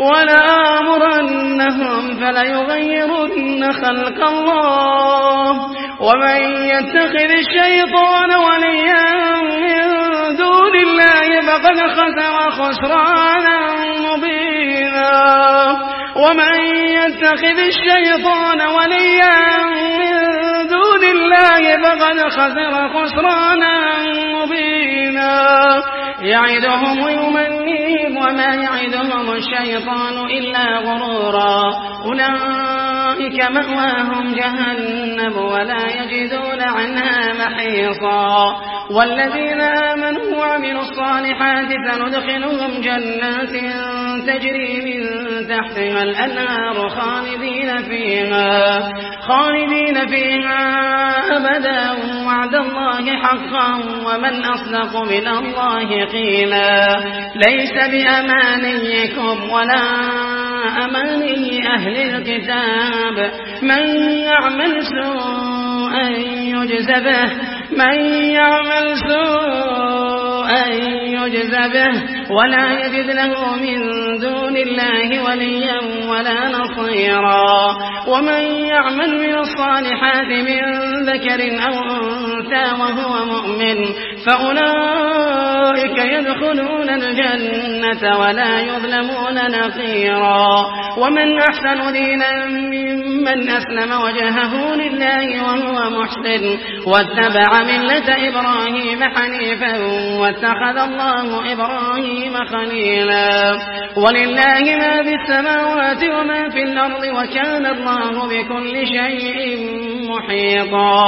ولآمرنهم فليغيرن خلق الله ومن يتخذ الشيطان وليا من دون الله فقد خسر خسرانا مبينا ومن يتخذ الشيطان وليا من دون الله فقد خسر خسرانا مبينا يعدهم ويمنيهم وما يعدهم الشيطان إلا غرورا أولئك مأواهم جهنم ولا يجدون عنها محيصا والذين آمنوا وعملوا الصالحات سندخلهم جنات تجري من تحتها الأنهار خالدين فيها خالدين فيها أبدا وعد الله حقا ومن أصدق من الله قيلا ليس بأمانيكم ولا أماني أهل الكتاب من يعمل سوءا يجز به من يعمل سوءا يجز به ولا يجد له من دون الله وليا ولا نصيرا ومن يعمل من الصالحات من ذكر أو أنثى وهو مؤمن فأولئك يدخلون الجنة ولا يظلمون نقيرا ومن أحسن دينا ممن أسلم وجهه لله وهو محسن واتبع ملة إبراهيم حنيفا واتخذ الله إبراهيم خليلا ولله ما في السماوات وما في الأرض وكان الله بكل شيء محيطا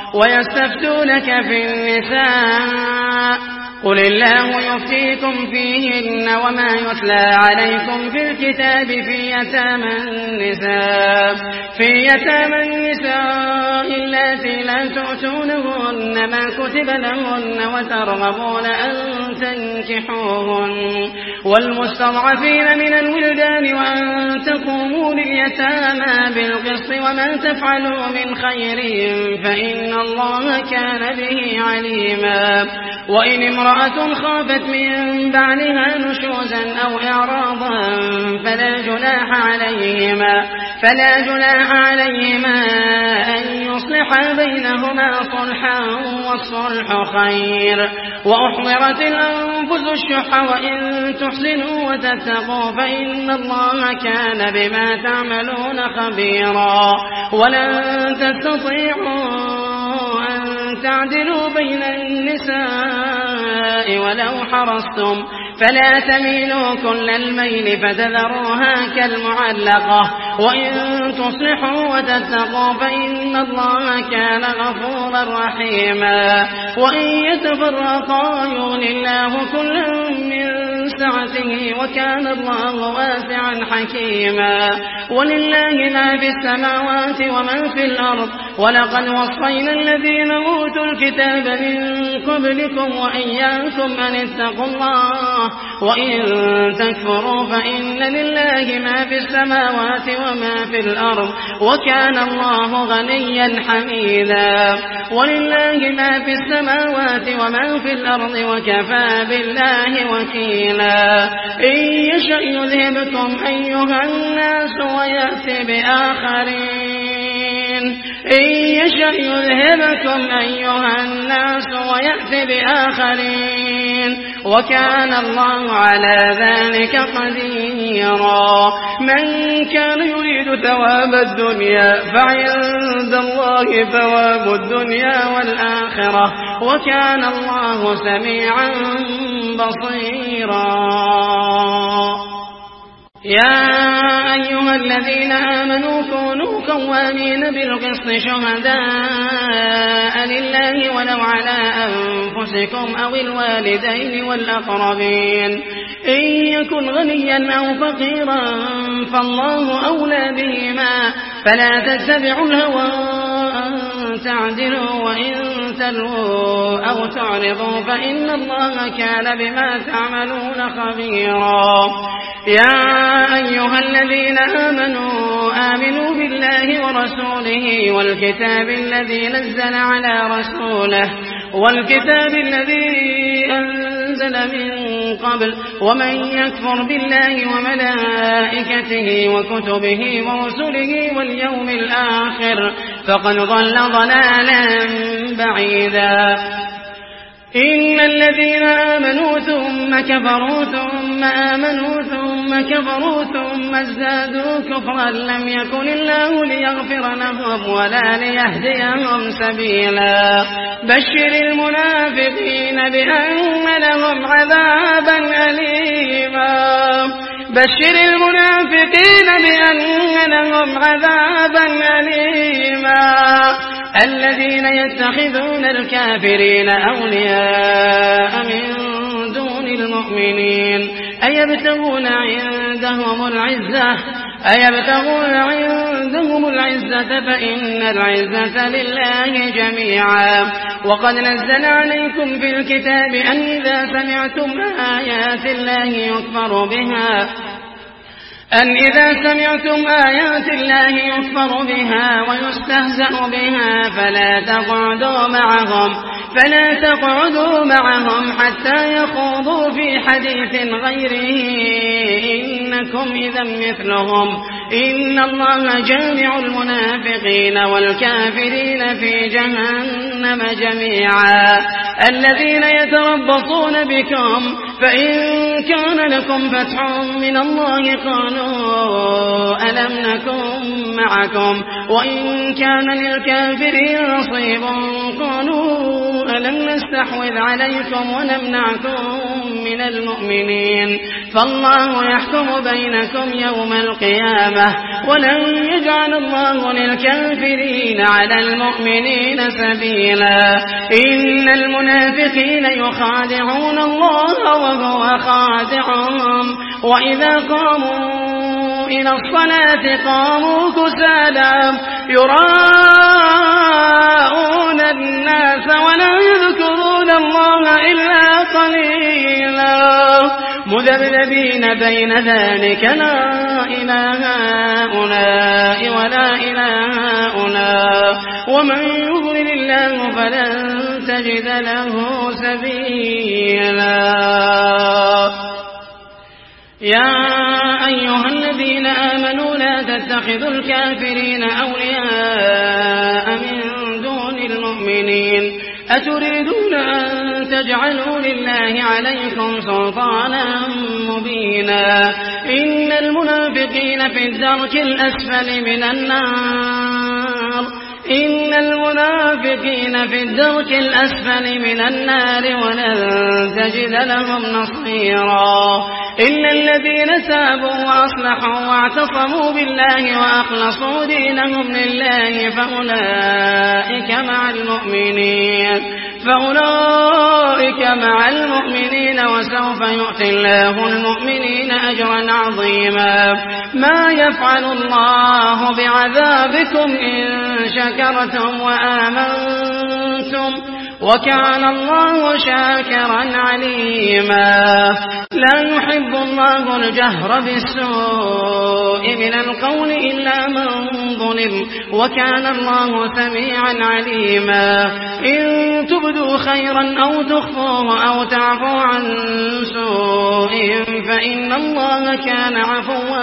ويستفتونك في النساء قل الله يفتيكم فيهن وما يتلى عليكم في الكتاب في يتامى النساء في يتامى النساء اللاتي لا تؤتونهن ما كتب لهن وترغبون أن تنكحوهن والمستضعفين من الولدان وأن تقوموا لليتامى بالقسط وما تفعلوا من خير فإن الله كان به عليما وإن امرأة خافت من بعلها نشوزا أو إعراضا فلا جناح عليهما فلا جناح عليهما أن يصلحا بينهما صلحا والصلح خير وأحضرت الأنفس الشح وإن تحسنوا وتتقوا فإن الله كان بما تعملون خبيرا ولن تستطيعوا أن تعدلوا بين النساء ولو حرصتم فلا تميلوا كل الميل فتذروها كالمعلقة وإن تصلحوا وتتقوا فإن الله كان غفورا رحيما وإن يتفرقا يغن الله كلا من سعته وكان الله واسعا حكيما ولله ما في السماوات وما في الأرض ولقد وصينا الذين أوتوا الكتاب من قبلكم وإياكم أن اتقوا الله وإن تكفروا فإن لله ما في السماوات وما في الأرض وكان الله غنيا حميدا ولله ما في السماوات وما في الأرض وكفى بالله وكيلا إن يشأ يذهبكم أيها الناس ويأتي بآخرين إن يشأ يذهبكم أيها الناس ويأتي بآخرين وكان الله على ذلك قديرا من كان يريد ثواب الدنيا فعند الله ثواب الدنيا والآخرة وكان الله سميعا بصيرا يا أيها الذين آمنوا كونوا قوامين بالقسط شهداء لله ولو على أنفسكم أو الوالدين والأقربين إن يكن غنيا أو فقيرا فالله أولى بهما فلا تتبعوا الهوى أن تعدلوا وإن تلووا أو تعرضوا فإن الله كان بما تعملون خبيرا يا أيها الذين آمنوا آمنوا بالله ورسوله والكتاب الذي نزل على رسوله والكتاب الذي أنزل من قبل ومن يكفر بالله وملائكته وكتبه ورسله واليوم الآخر فقد ضل ضلالا بعيدا إن الذين آمنوا ثم كفروا ثم آمنوا ثم كفروا ثم ازدادوا كفرا لم يكن الله ليغفر لهم ولا ليهديهم سبيلا بشر المنافقين بأن لهم عذابا أليما بشر المنافقين بأن لهم عذابا أليما الذين يتخذون الكافرين أولياء من دون المؤمنين أيبتغون عندهم العزة أيبتغون عندهم العزة فإن العزة لله جميعا وقد نزل عليكم في الكتاب أن إذا سمعتم آيات الله يكفر بها أن إذا سمعتم آيات الله يكفر بها ويستهزأ بها فلا تقعدوا معهم فلا تقعدوا معهم حتى يخوضوا في حديث غيره إنكم إذا مثلهم إن الله جامع المنافقين والكافرين في جهنم جميعا الذين يتربصون بكم فإن كان لكم فتح من الله قالوا ألم نكن معكم وإن كان للكافرين نصيب قالوا ألم نستحوذ عليكم ونمنعكم من المؤمنين فالله يحكم بينكم يوم القيامة ولن يجعل الله للكافرين على المؤمنين سبيلا إن المنافقين يخادعون الله وهو خادعهم وإذا قاموا إلى الصلاة قاموا كسالى يراءون الناس ولا يذكرون الله إلا قليلا مذبذبين بين ذلك لا إله هؤلاء ولا إله هؤلاء ومن يضلل الله فلن تجد له سبيلا. يا أيها الذين آمنوا لا تتخذوا الكافرين أولياء من دون المؤمنين أتريدون أن تجعلوا لله عليكم سلطانا مبينا إن المنافقين في الدرك الأسفل من النار إن المنافقين في الدرك الأسفل من النار ولن تجد لهم نصيرا إلا الذين تابوا وأصلحوا واعتصموا بالله وأخلصوا دينهم لله فأولئك مع المؤمنين فأولئك مع المؤمنين وسوف يؤتي الله المؤمنين أجرا عظيما. ما يفعل الله بعذابكم إن شكرتم وآمنتم وكان الله شاكرا عليما. لا يحب الله الجهر بالسوء من القول إلا من ظلم وكان الله سميعا عليما. إن تبدوا خيرا أو تخفوه أو تعفوا عن سوء فإن الله كان عفوا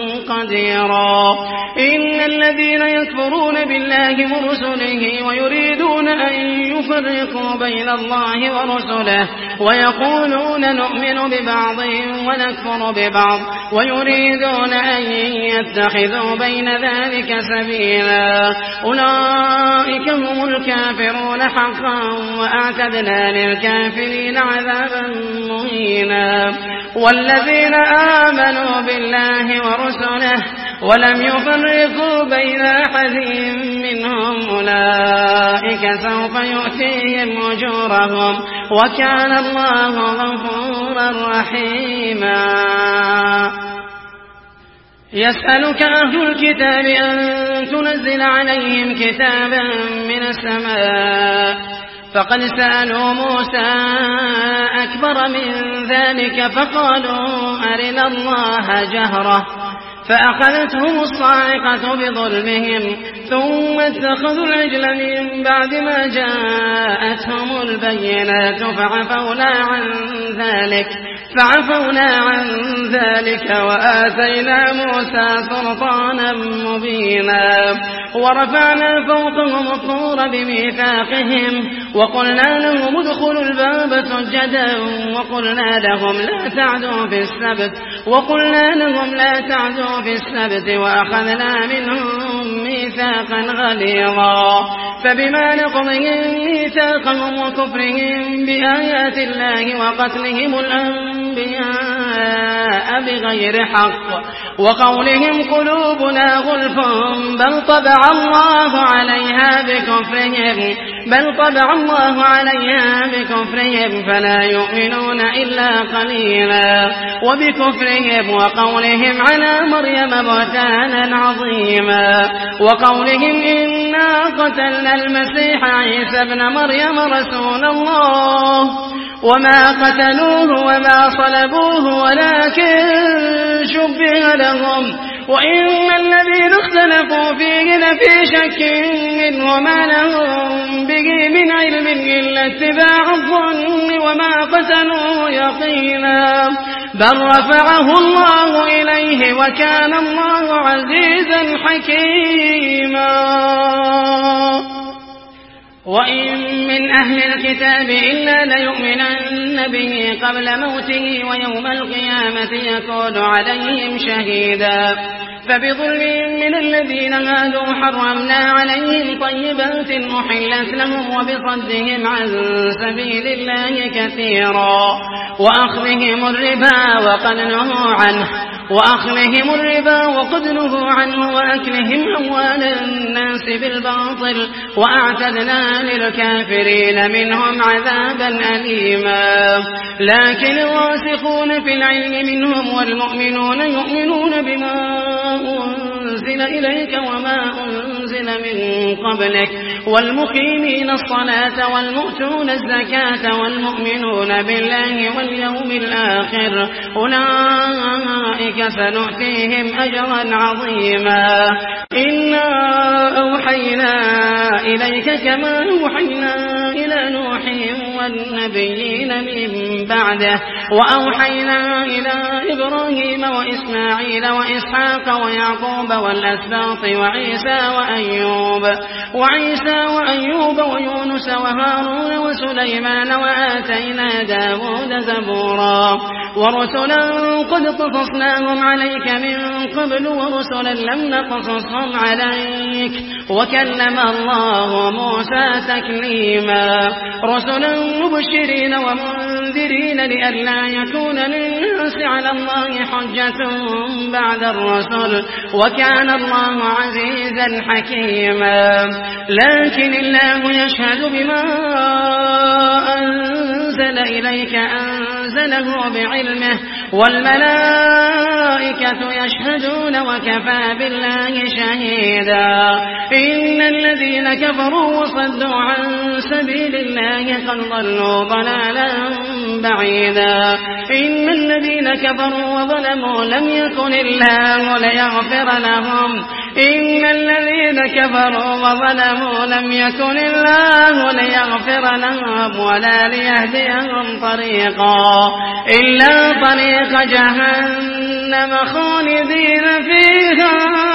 قديرا. إن الذين يكفرون بالله ورسله ويريدون أن يفرقوا بين الله ورسله ويقولون نؤمن ببعض ونكفر ببعض ويريدون أن يتخذوا بين ذلك سبيلا أولئك هم الكافرون حقا وأعتدنا للكافرين عذابا مهينا. والذين آمنوا بالله ورسله ولم يفرقوا بين أحد منهم أولئك سوف يؤتيهم أجورهم وكان الله غفورا رحيما. يسألك أهل الكتاب أن تنزل عليهم كتابا من السماء فقد سألوا موسى أكبر من ذلك فقالوا أرنا الله جهرة فأخذتهم الصاعقة بظلمهم ثم اتخذوا العجل من بعد ما جاءتهم البينات فعفونا عن ذلك فعفونا عن ذلك وآتينا موسى سلطانا مبينا. ورفعنا فوقهم الطور بميثاقهم وقلنا لهم ادخلوا الباب سجدا وقلنا لهم لا تعدوا في السبت وقلنا لهم لا تعدوا في السبت وأخذنا منهم ميثاقا غليظا. فبما نقضهم ميثاقهم وكفرهم بآيات الله وقتلهم الأنبياء بغير حق وقولهم قلوبنا غلف بل طبع الله عليها بكفرهم بل طبع الله عليها بكفرهم فلا يؤمنون إلا قليلا. وبكفرهم وقولهم على مريم بهتانا عظيما وقولهم إنا قتلنا المسيح عيسى ابن مريم رسول الله وما قتلوه وما صلبوه ولكن شبه لهم وإن الذين اختلفوا فيه لفي شك منه وما لهم به من علم إلا اتباع الظن وما قتلوه يقينا بل رفعه الله إليه وكان الله عزيزا حكيما. وإن من أهل الكتاب إلا ليؤمنن به قبل موته ويوم القيامة يكون عليهم شهيدا فبظلم من الذين هادوا حرمنا عليهم طيبات أحلت لهم وبصدهم عن سبيل الله كثيرا وأخذهم الربا وقد نهوا عنه وأخذهم الربا وقد نهوا عنه وأكلهم أموال الناس بالباطل وأعتدنا للكافرين منهم عذابا أليما لكن الراسخون في العلم منهم والمؤمنون يؤمنون بما أنزل إليك وما أنزل من قبلك والمقيمين الصلاة والمؤتون الزكاة والمؤمنون بالله واليوم الآخر أولئك سنؤتيهم أجرا عظيما إنا أوحينا إليك كما أوحينا إلى نوح والنبيين من بعده وأوحينا إلى إبراهيم وإسماعيل وإسحاق ويعقوب والأسباط وعيسى وأيوب وعيسى وأيوب ويونس وهارون وسليمان وآتينا داود زبورا ورسلا قد قصصناهم عليك من قبل ورسلا لم نقصصهم عليك وكلم الله موسى تكليما رسلا مبشرين ومنذرين لئلا يكون للناس على الله حجة بعد الرسل وكان الله عزيزا حكيما لكن الله يشهد بما أنزل إليك أنزله بعلمه والملائكة يشهدون وكفى بالله شهيدا إن الذين كفروا وصدوا عن سبيل الله قد ضلوا ضلالا بعيدا إن الذين كفروا وظلموا لم يكن الله ليغفر لهم إن الذين كفروا وظلموا لم يكن الله ليغفر لهم ولا ليهديهم طريقا إلا طريق جهنم خالدين فيها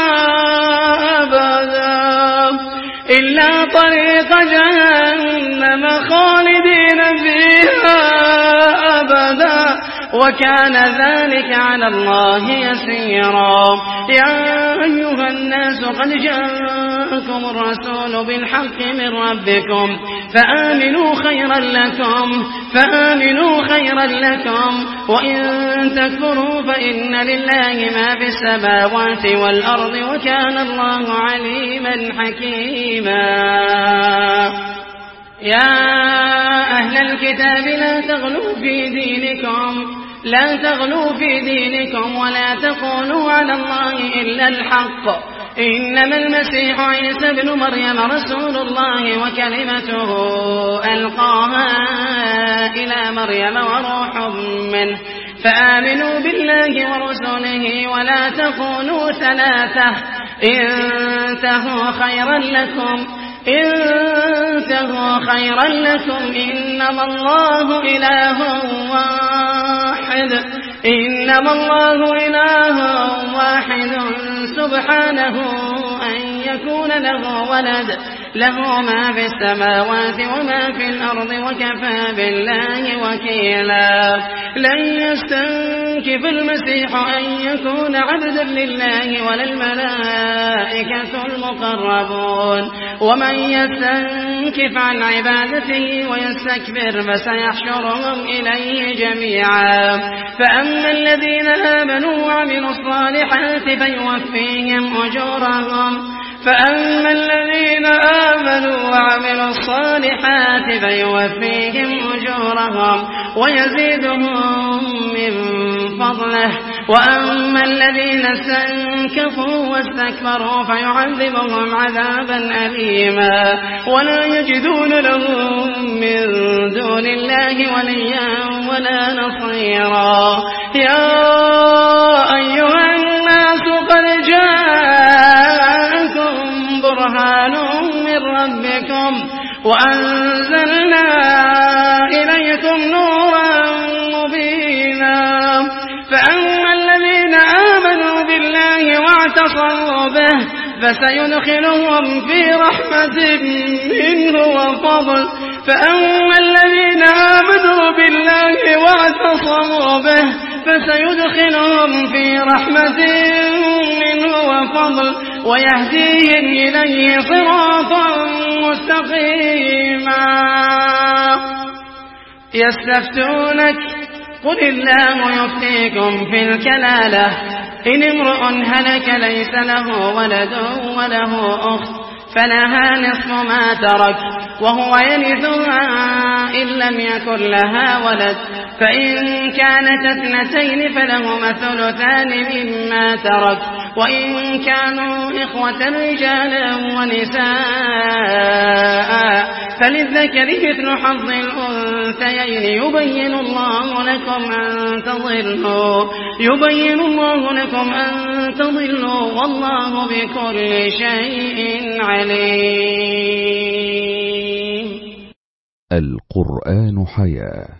أبدا إلا طريق جهنم خالدين فيها أبدا وكان ذلك على الله يسيرا يا أيها الناس قد جاءكم الرسول بالحق من ربكم فآمنوا خيرا لكم فآمنوا خيرا لكم وإن تكفروا فإن لله ما في السماوات والأرض وكان الله عليما حكيما يا أهل الكتاب لا تغلوا في دينكم لا تغلوا في دينكم ولا تقولوا على الله إلا الحق إنما المسيح عيسى ابن مريم رسول الله وكلمته ألقاها إلى مريم وروح منه فآمنوا بالله ورسوله ولا تقولوا ثلاثة انتهوا خيرا لكم انتهوا خيرا لكم إنما الله إله واحد إنما الله إله واحد سبحانه أن يكون له ولد له ما في السماوات وما في الأرض وكفى بالله وكيلا لن يستنكف المسيح أن يكون عبدا لله ولا الملائكة المقربون ومن يستنكف عن عبادته ويستكبر فسيحشرهم إليه جميعا فأما الذين آمنوا وعملوا الصالحات فيوفيهم أجورهم فأما الذين آمنوا وعملوا الصالحات فيوفيهم أجورهم ويزيدهم من فضله وأما الذين استنكفوا واستكبروا فيعذبهم عذابا أليما ولا يجدون لهم من دون الله وليا ولا نصيرا يا أيها الناس قد جاءكم برهان من ربكم وأنزلنا إليكم نورا مبينا فأما الذين آمنوا بالله واعتصموا به فسيدخلهم في رحمة منه وفضل. فأما الذين آمنوا بالله واعتصموا به فسيدخلهم في رحمة منه وفضل ويهديهم إليه صراطا مستقيما. يستفتونك قل الله يفتيكم في الكلالة إن امرؤ هلك ليس له ولد وله أخت فلها نصف ما ترك وهو يرثها إن لم يكن لها ولد فإن كانت اثنتين فلهما الثلثان مما ترك وإن كانوا إخوة رجالا ونساء فللذكر مثل حظ الأنثيين يبين الله لكم أن تضلوا يبين الله لكم أن تضلوا والله بكل شيء عليم. القرآن حياة.